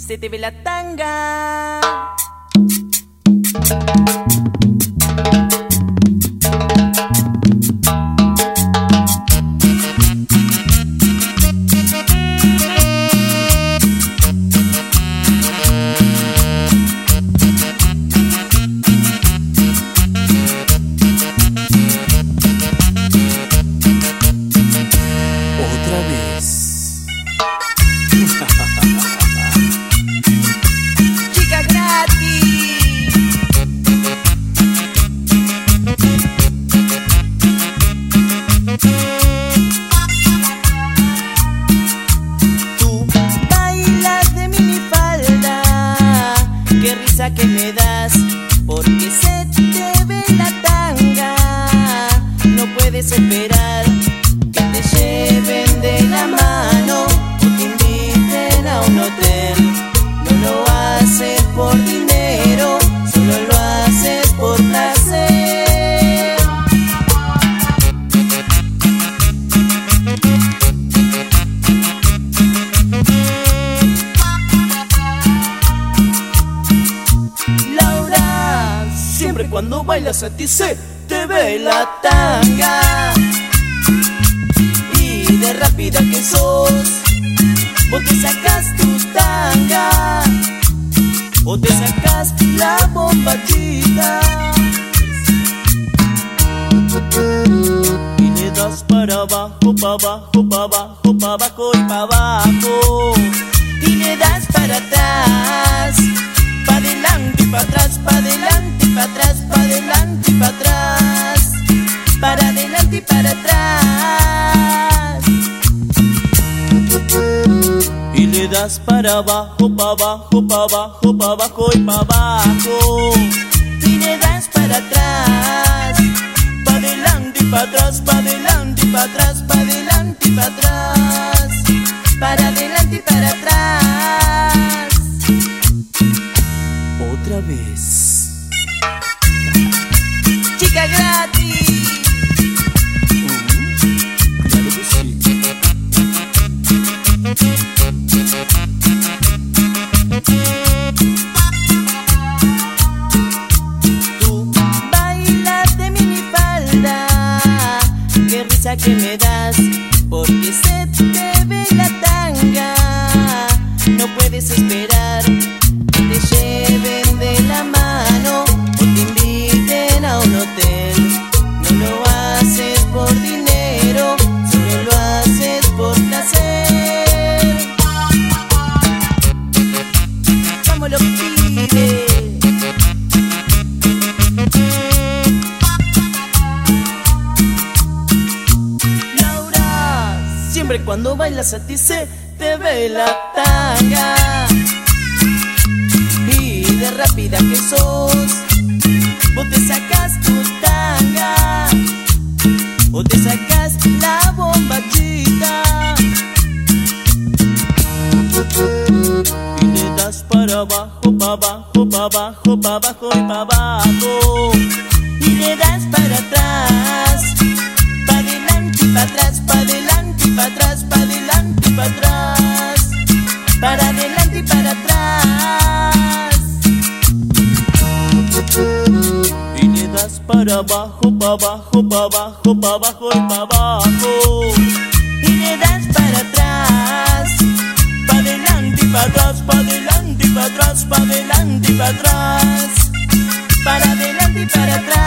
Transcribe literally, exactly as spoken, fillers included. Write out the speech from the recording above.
se te ve la tanga. Chica gratis. Tú bailas de minifalda, qué risa que me das, porque se te ve la tanga. No puedes esperar que te lleven de la mano o te inviten a un hotel. No lo haces por dinero, solo lo haces por placer. Laura, siempre cuando bailas a ti se te ve la tanga. Y de rápida que sos, vos te sacas tus tangas o te sacas la bombachita y le das para abajo, para abajo, para abajo, para abajo y para abajo. Y le das para atrás, para adelante y para atrás, para adelante y para atrás, para adelante y para atrás, para adelante y para atrás. Y le das para abajo, para abajo, para abajo, para abajo y para abajo. Y le das para atrás, para adelante y para atrás, para adelante y para atrás, para adelante y para atrás, para adelante y para atrás. Otra vez. Chica gratis. Mm, claro que sí. Tú bailas de minifalda, qué risa que me das, porque se te ve la tanga. No puedes esperar que te lleven de la mano o te inviten a un hotel. No lo haces por dinero, solo lo haces por placer. Como lo pide. Laura, siempre cuando bailas a ti se te ve la tanga. Y de rápida que sos, vos te sacas tus tangas o te sacas la bombachita y le das para abajo, para abajo, para abajo, para abajo y para abajo. Y le das para atrás, para adelante y para atrás, para adelante y para atrás, para adelante y para atrás, para adelante y para atrás. Y le das para abajo, para abajo, para abajo, para abajo y para abajo. Y le das para atrás, para adelante y para atrás, para adelante y para atrás, para adelante y para atrás, para adelante y para atrás.